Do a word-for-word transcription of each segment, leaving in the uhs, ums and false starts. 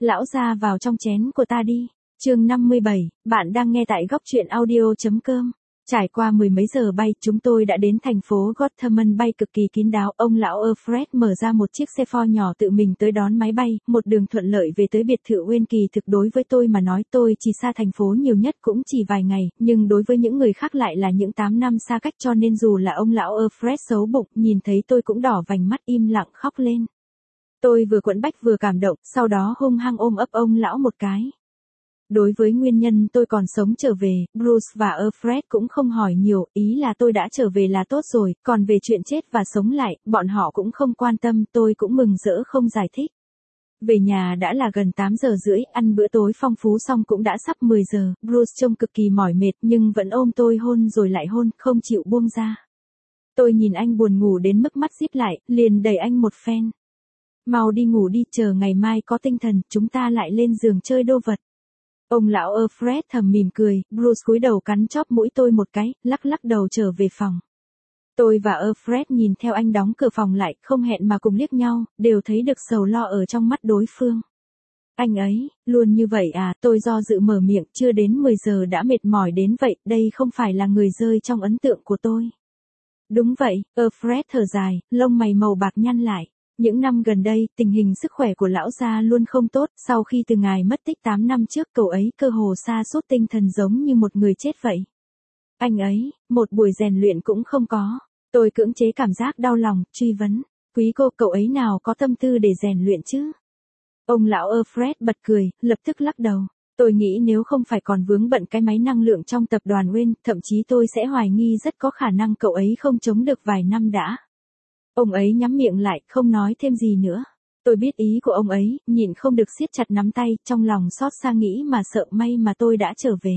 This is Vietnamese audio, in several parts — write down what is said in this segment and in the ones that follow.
lão gia vào trong chén của ta đi. Chương năm mươi bảy, bạn đang nghe tại góc truyện audio chấm com. Trải qua mười mấy giờ bay, chúng tôi đã đến thành phố Gotham, bay cực kỳ kín đáo. Ông lão Alfred mở ra một chiếc xe Ford nhỏ tự mình tới đón máy bay, một đường thuận lợi về tới biệt thự Wayne. Kỳ thực đối với tôi mà nói, tôi chỉ xa thành phố nhiều nhất cũng chỉ vài ngày, nhưng đối với những người khác lại là những tám năm xa cách, cho nên dù là ông lão Alfred xấu bụng, nhìn thấy tôi cũng đỏ vành mắt im lặng khóc lên. Tôi vừa quẫn bách vừa cảm động, sau đó hung hăng ôm ấp ông lão một cái. Đối với nguyên nhân tôi còn sống trở về, Bruce và Alfred cũng không hỏi nhiều, ý là tôi đã trở về là tốt rồi, còn về chuyện chết và sống lại, bọn họ cũng không quan tâm, tôi cũng mừng rỡ không giải thích. Về nhà đã là gần tám giờ rưỡi, ăn bữa tối phong phú xong cũng đã sắp mười giờ, Bruce trông cực kỳ mỏi mệt nhưng vẫn ôm tôi hôn rồi lại hôn, không chịu buông ra. Tôi nhìn anh buồn ngủ đến mức mắt díp lại, liền đẩy anh một phen. Mau đi ngủ đi, chờ ngày mai có tinh thần, chúng ta lại lên giường chơi đô vật. Ông lão Alfred thầm mỉm cười, Bruce cúi đầu cắn chóp mũi tôi một cái, lắc lắc đầu trở về phòng. Tôi và Alfred nhìn theo anh đóng cửa phòng lại, không hẹn mà cùng liếc nhau, đều thấy được sầu lo ở trong mắt đối phương. Anh ấy, luôn như vậy à, tôi do dự mở miệng, chưa đến mười giờ đã mệt mỏi đến vậy, đây không phải là người rơi trong ấn tượng của tôi. Đúng vậy, Alfred thở dài, lông mày màu bạc nhăn lại. Những năm gần đây, tình hình sức khỏe của lão gia luôn không tốt, sau khi từ ngài mất tích tám năm trước, cậu ấy cơ hồ sa sút tinh thần giống như một người chết vậy. Anh ấy, một buổi rèn luyện cũng không có. Tôi cưỡng chế cảm giác đau lòng, truy vấn, quý cô, cậu ấy nào có tâm tư để rèn luyện chứ? Ông lão Alfred bật cười, lập tức lắc đầu. Tôi nghĩ nếu không phải còn vướng bận cái máy năng lượng trong tập đoàn Wayne, thậm chí tôi sẽ hoài nghi rất có khả năng cậu ấy không chống được vài năm đã. Ông ấy nhắm miệng lại, không nói thêm gì nữa. Tôi biết ý của ông ấy, nhịn không được siết chặt nắm tay, trong lòng xót xa nghĩ mà sợ may mà tôi đã trở về.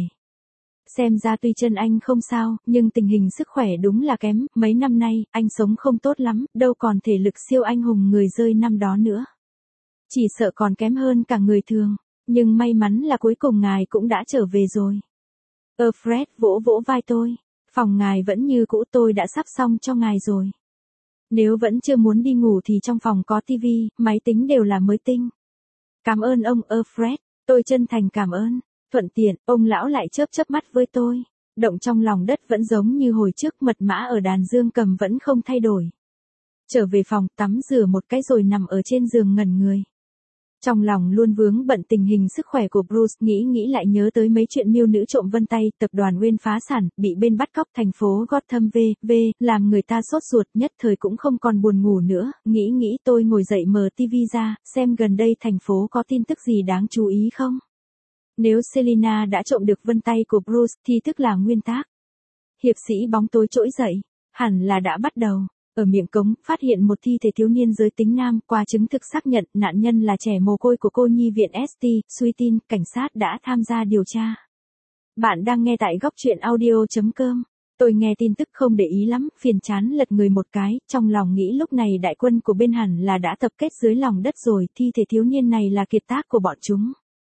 Xem ra tuy chân anh không sao, nhưng tình hình sức khỏe đúng là kém, mấy năm nay, anh sống không tốt lắm, đâu còn thể lực siêu anh hùng người rơi năm đó nữa. Chỉ sợ còn kém hơn cả người thường, nhưng may mắn là cuối cùng ngài cũng đã trở về rồi. Alfred vỗ vỗ vai tôi, phòng ngài vẫn như cũ, tôi đã sắp xong cho ngài rồi. Nếu vẫn chưa muốn đi ngủ thì trong phòng có tivi, máy tính đều là mới tinh. Cảm ơn ông Alfred, tôi chân thành cảm ơn. Thuận tiện, ông lão lại chớp chớp mắt với tôi. Động trong lòng đất vẫn giống như hồi trước, mật mã ở đàn dương cầm vẫn không thay đổi. Trở về phòng, tắm rửa một cái rồi nằm ở trên giường ngẩn người. Trong lòng luôn vướng bận tình hình sức khỏe của Bruce, nghĩ nghĩ lại nhớ tới mấy chuyện miêu nữ trộm vân tay, tập đoàn Wayne phá sản, bị bên bắt cóc, thành phố Gotham v v làm người ta sốt ruột, nhất thời cũng không còn buồn ngủ nữa, nghĩ nghĩ tôi ngồi dậy mở tivi ra, xem gần đây thành phố có tin tức gì đáng chú ý không. Nếu Selina đã trộm được vân tay của Bruce thì tức là nguyên tác. Hiệp sĩ bóng tối trỗi dậy, hẳn là đã bắt đầu. Ở miệng cống, phát hiện một thi thể thiếu niên giới tính nam, qua chứng thực xác nhận, nạn nhân là trẻ mồ côi của cô nhi viện ét tê, suy tin, cảnh sát đã tham gia điều tra. Bạn đang nghe tại góc truyện audio chấm com. Tôi nghe tin tức không để ý lắm, phiền chán lật người một cái, trong lòng nghĩ lúc này đại quân của bên hẳn là đã tập kết dưới lòng đất rồi, thi thể thiếu niên này là kiệt tác của bọn chúng.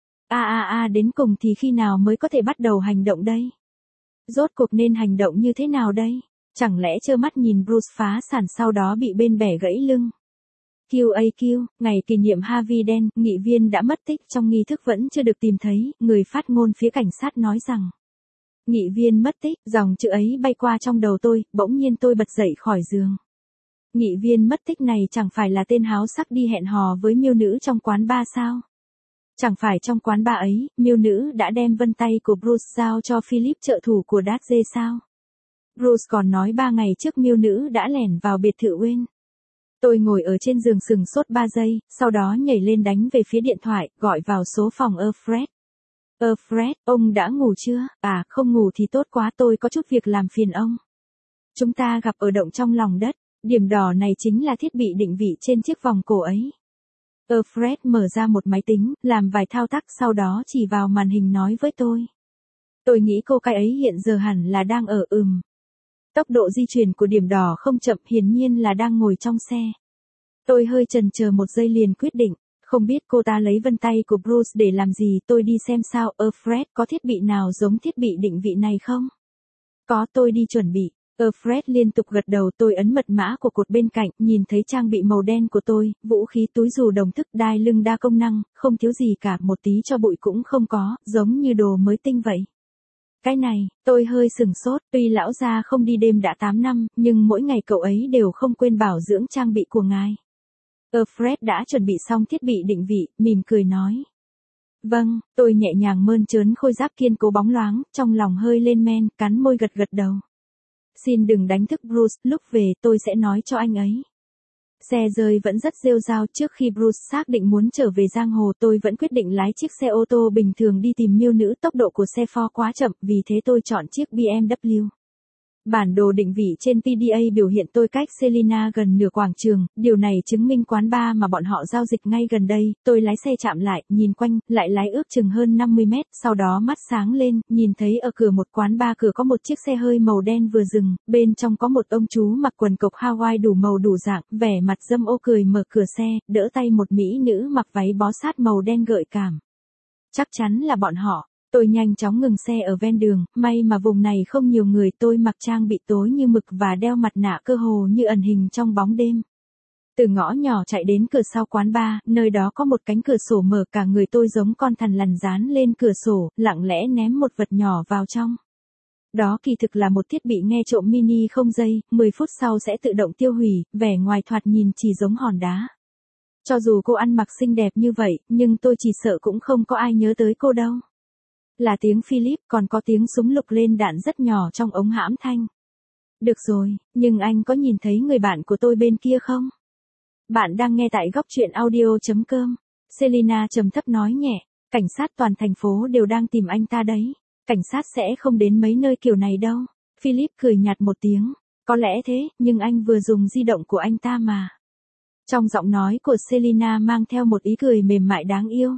A a a đến cùng thì khi nào mới có thể bắt đầu hành động đây? Rốt cuộc nên hành động như thế nào đây? Chẳng lẽ trơ mắt nhìn Bruce phá sản sau đó bị bên bẻ gãy lưng? quy a quy, ngày kỷ niệm Harvey Dent, nghị viên đã mất tích trong nghi thức vẫn chưa được tìm thấy, người phát ngôn phía cảnh sát nói rằng. Nghị viên mất tích, dòng chữ ấy bay qua trong đầu tôi, bỗng nhiên tôi bật dậy khỏi giường. Nghị viên mất tích này chẳng phải là tên háo sắc đi hẹn hò với miêu nữ trong quán bar sao? Chẳng phải trong quán bar ấy, miêu nữ đã đem vân tay của Bruce giao cho Philip, trợ thủ của Dodge sao? Bruce còn nói ba ngày trước miêu nữ đã lẻn vào biệt thự Wayne. Tôi ngồi ở trên giường sừng sốt ba giây, sau đó nhảy lên đánh về phía điện thoại, gọi vào số phòng Alfred. Alfred, ông đã ngủ chưa? À, không ngủ thì tốt quá, tôi có chút việc làm phiền ông. Chúng ta gặp ở động trong lòng đất, điểm đỏ này chính là thiết bị định vị trên chiếc vòng cổ ấy. Alfred mở ra một máy tính, làm vài thao tác, sau đó chỉ vào màn hình nói với tôi. Tôi nghĩ cô cái ấy hiện giờ hẳn là đang ở ừm. Tốc độ di chuyển của điểm đỏ không chậm, hiển nhiên là đang ngồi trong xe. Tôi hơi chần chờ một giây liền quyết định, không biết cô ta lấy vân tay của Bruce để làm gì, tôi đi xem sao. Alfred, có thiết bị nào giống thiết bị định vị này không? Có, tôi đi chuẩn bị. Alfred liên tục gật đầu, tôi ấn mật mã của cột bên cạnh, nhìn thấy trang bị màu đen của tôi, vũ khí túi dù đồng thức đai lưng đa công năng, không thiếu gì cả, một tí cho bụi cũng không có, giống như đồ mới tinh vậy. Cái này, tôi hơi sừng sốt, tuy lão gia không đi đêm đã tám năm, nhưng mỗi ngày cậu ấy đều không quên bảo dưỡng trang bị của ngài. Alfred đã chuẩn bị xong thiết bị định vị, mỉm cười nói. Vâng, tôi nhẹ nhàng mơn trớn khôi giáp kiên cố bóng loáng, trong lòng hơi lên men, cắn môi gật gật đầu. Xin đừng đánh thức Bruce, lúc về tôi sẽ nói cho anh ấy. Xe rơi vẫn rất rêu rao, trước khi Bruce xác định muốn trở về giang hồ, tôi vẫn quyết định lái chiếc xe ô tô bình thường đi tìm miêu nữ, tốc độ của xe Ford quá chậm, vì thế tôi chọn chiếc bê em vê. Bản đồ định vị trên pê đê a biểu hiện tôi cách Selina gần nửa quảng trường, điều này chứng minh quán bar mà bọn họ giao dịch ngay gần đây. Tôi lái xe chạm lại, nhìn quanh, lại lái ước chừng hơn năm mươi mét, sau đó mắt sáng lên, nhìn thấy ở cửa một quán bar cửa có một chiếc xe hơi màu đen vừa dừng, bên trong có một ông chú mặc quần cộc Hawaii đủ màu đủ dạng, vẻ mặt dâm ô cười mở cửa xe, đỡ tay một mỹ nữ mặc váy bó sát màu đen gợi cảm. Chắc chắn là bọn họ. Tôi nhanh chóng ngừng xe ở ven đường, may mà vùng này không nhiều người, tôi mặc trang bị tối như mực và đeo mặt nạ cơ hồ như ẩn hình trong bóng đêm. Từ ngõ nhỏ chạy đến cửa sau quán bar, nơi đó có một cánh cửa sổ mở, cả người tôi giống con thằn lằn dán lên cửa sổ, lặng lẽ ném một vật nhỏ vào trong. Đó kỳ thực là một thiết bị nghe trộm mini không dây, mười phút sau sẽ tự động tiêu hủy, vẻ ngoài thoạt nhìn chỉ giống hòn đá. Cho dù cô ăn mặc xinh đẹp như vậy, nhưng tôi chỉ sợ cũng không có ai nhớ tới cô đâu. Là tiếng Philip, còn có tiếng súng lục lên đạn rất nhỏ trong ống hãm thanh. Được rồi, nhưng anh có nhìn thấy người bạn của tôi bên kia không? Bạn đang nghe tại góc truyện audio chấm com. Selina trầm thấp nói nhẹ, cảnh sát toàn thành phố đều đang tìm anh ta đấy. Cảnh sát sẽ không đến mấy nơi kiểu này đâu. Philip cười nhạt một tiếng, có lẽ thế, nhưng anh vừa dùng di động của anh ta mà. Trong giọng nói của Selina mang theo một ý cười mềm mại đáng yêu.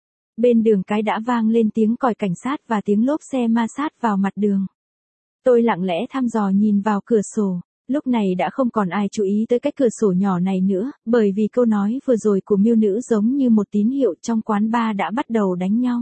Bên đường cái đã vang lên tiếng còi cảnh sát và tiếng lốp xe ma sát vào mặt đường. Tôi lặng lẽ thăm dò nhìn vào cửa sổ, lúc này đã không còn ai chú ý tới cái cửa sổ nhỏ này nữa, bởi vì câu nói vừa rồi của miêu nữ giống như một tín hiệu, trong quán bar đã bắt đầu đánh nhau.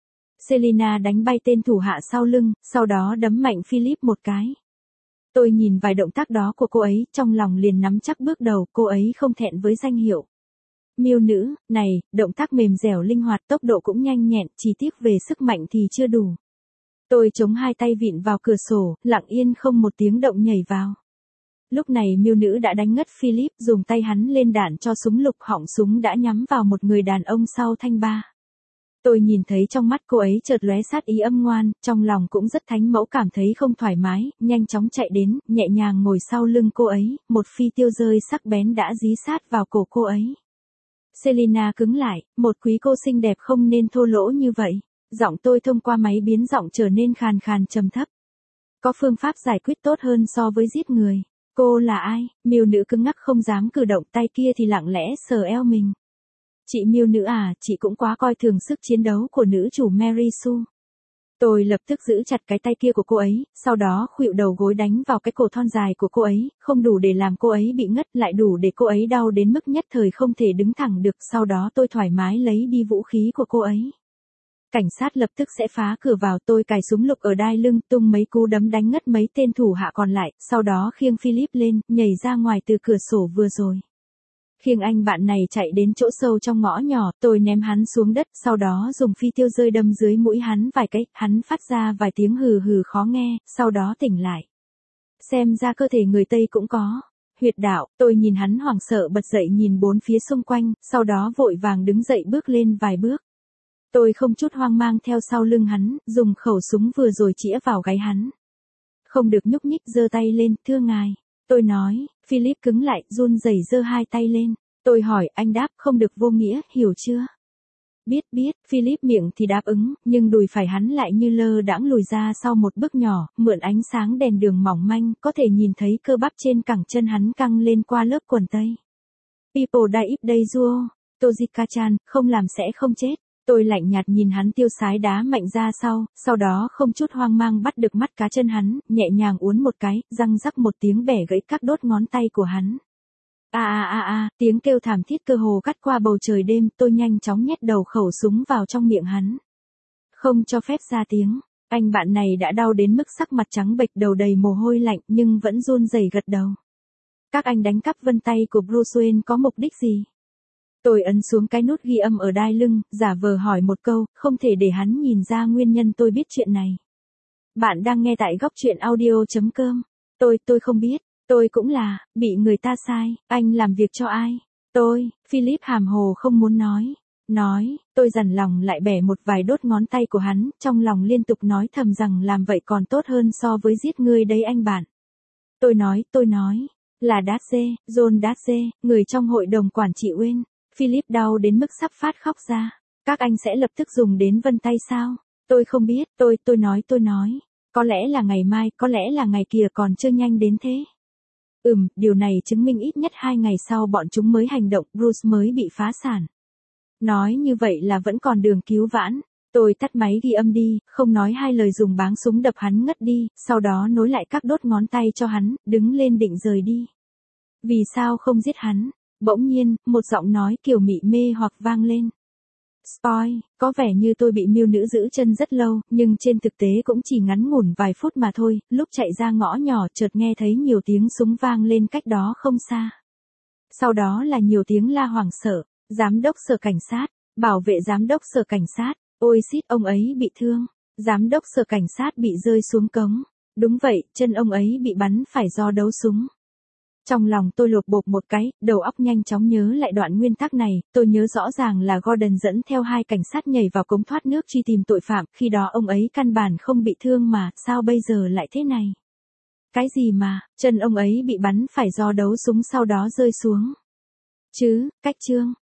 Selina đánh bay tên thủ hạ sau lưng, sau đó đấm mạnh Philip một cái. Tôi nhìn vài động tác đó của cô ấy, trong lòng liền nắm chắc bước đầu, cô ấy không thẹn với danh hiệu. Miêu nữ, này, động tác mềm dẻo linh hoạt, tốc độ cũng nhanh nhẹn, chỉ tiếc về sức mạnh thì chưa đủ. Tôi chống hai tay vịn vào cửa sổ, lặng yên không một tiếng động nhảy vào. Lúc này miêu nữ đã đánh ngất Philip, dùng tay hắn lên đạn cho súng lục, họng súng đã nhắm vào một người đàn ông sau thanh ba. Tôi nhìn thấy trong mắt cô ấy chợt lóe sát ý âm ngoan, trong lòng cũng rất thánh mẫu, cảm thấy không thoải mái, nhanh chóng chạy đến, nhẹ nhàng ngồi sau lưng cô ấy, một phi tiêu rơi sắc bén đã dí sát vào cổ cô ấy. Selina cứng lại, một quý cô xinh đẹp không nên thô lỗ như vậy. Giọng tôi thông qua máy biến giọng trở nên khàn khàn trầm thấp. Có phương pháp giải quyết tốt hơn so với giết người. Cô là ai? Miêu nữ cứng ngắc không dám cử động, tay kia thì lặng lẽ sờ eo mình. Chị miêu nữ à, chị cũng quá coi thường sức chiến đấu của nữ chủ Mary Sue. Tôi lập tức giữ chặt cái tay kia của cô ấy, sau đó khuỵu đầu gối đánh vào cái cổ thon dài của cô ấy, không đủ để làm cô ấy bị ngất, lại đủ để cô ấy đau đến mức nhất thời không thể đứng thẳng được, sau đó tôi thoải mái lấy đi vũ khí của cô ấy. Cảnh sát lập tức sẽ phá cửa vào, tôi cài súng lục ở đai lưng, tung mấy cú đấm đánh ngất mấy tên thủ hạ còn lại, sau đó khiêng Philip lên, nhảy ra ngoài từ cửa sổ vừa rồi. Khiêng anh bạn này chạy đến chỗ sâu trong ngõ nhỏ, tôi ném hắn xuống đất, sau đó dùng phi tiêu rơi đâm dưới mũi hắn vài cái, hắn phát ra vài tiếng hừ hừ khó nghe, sau đó tỉnh lại. Xem ra cơ thể người Tây cũng có huyệt đạo, tôi nhìn hắn hoảng sợ bật dậy nhìn bốn phía xung quanh, sau đó vội vàng đứng dậy bước lên vài bước. Tôi không chút hoang mang theo sau lưng hắn, dùng khẩu súng vừa rồi chĩa vào gáy hắn. Không được nhúc nhích, giơ tay lên, thưa ngài. Tôi nói, Philip cứng lại, run rẩy giơ hai tay lên. Tôi hỏi, anh đáp, không được vô nghĩa, hiểu chưa? Biết biết, Philip miệng thì đáp ứng, nhưng đùi phải hắn lại như lơ đãng lùi ra sau một bước nhỏ, mượn ánh sáng đèn đường mỏng manh, có thể nhìn thấy cơ bắp trên cẳng chân hắn căng lên qua lớp quần tây. People die if they duo, Tojika-chan, không làm sẽ không chết. Tôi lạnh nhạt nhìn hắn tiêu sái đá mạnh ra sau, sau đó không chút hoang mang bắt được mắt cá chân hắn, nhẹ nhàng uốn một cái, răng rắc một tiếng bẻ gãy các đốt ngón tay của hắn. A a a a, tiếng kêu thảm thiết cơ hồ cắt qua bầu trời đêm, tôi nhanh chóng nhét đầu khẩu súng vào trong miệng hắn. Không cho phép ra tiếng. Anh bạn này đã đau đến mức sắc mặt trắng bệch, đầu đầy mồ hôi lạnh nhưng vẫn run rẩy gật đầu. Các anh đánh cắp vân tay của Bruce Wayne có mục đích gì? Tôi ấn xuống cái nút ghi âm ở đai lưng, giả vờ hỏi một câu, không thể để hắn nhìn ra nguyên nhân tôi biết chuyện này. Bạn đang nghe tại góc truyện audio.com. Tôi, tôi không biết, tôi cũng là, bị người ta sai, anh làm việc cho ai? Tôi, Philip hàm hồ không muốn nói. Nói, tôi dằn lòng lại bẻ một vài đốt ngón tay của hắn, trong lòng liên tục nói thầm rằng làm vậy còn tốt hơn so với giết ngươi đấy anh bạn. Tôi nói, tôi nói, là Daisy, John Daisy, người trong hội đồng quản trị Wayne. Philip đau đến mức sắp phát khóc ra. Các anh sẽ lập tức dùng đến vân tay sao? Tôi không biết, tôi, tôi nói, tôi nói. Có lẽ là ngày mai, có lẽ là ngày kia, còn chưa nhanh đến thế. Ừm, điều này chứng minh ít nhất hai ngày sau bọn chúng mới hành động, Bruce mới bị phá sản. Nói như vậy là vẫn còn đường cứu vãn. Tôi tắt máy ghi âm đi, không nói hai lời dùng báng súng đập hắn ngất đi, sau đó nối lại các đốt ngón tay cho hắn, đứng lên định rời đi. Vì sao không giết hắn? Bỗng nhiên, một giọng nói kiểu mị mê hoặc vang lên. Spoil, có vẻ như tôi bị miêu nữ giữ chân rất lâu, nhưng trên thực tế cũng chỉ ngắn ngủn vài phút mà thôi, lúc chạy ra ngõ nhỏ chợt nghe thấy nhiều tiếng súng vang lên cách đó không xa. Sau đó là nhiều tiếng la hoảng sợ, giám đốc sở cảnh sát, bảo vệ giám đốc sở cảnh sát, ôi xít ông ấy bị thương, giám đốc sở cảnh sát bị rơi xuống cống, đúng vậy, chân ông ấy bị bắn phải do đấu súng. Trong lòng tôi lột bột một cái, đầu óc nhanh chóng nhớ lại đoạn nguyên tắc này, tôi nhớ rõ ràng là Gordon dẫn theo hai cảnh sát nhảy vào cống thoát nước truy tìm tội phạm, khi đó ông ấy căn bản không bị thương mà, sao bây giờ lại thế này? Cái gì mà, chân ông ấy bị bắn phải do đấu súng sau đó rơi xuống? Chứ, cách chương.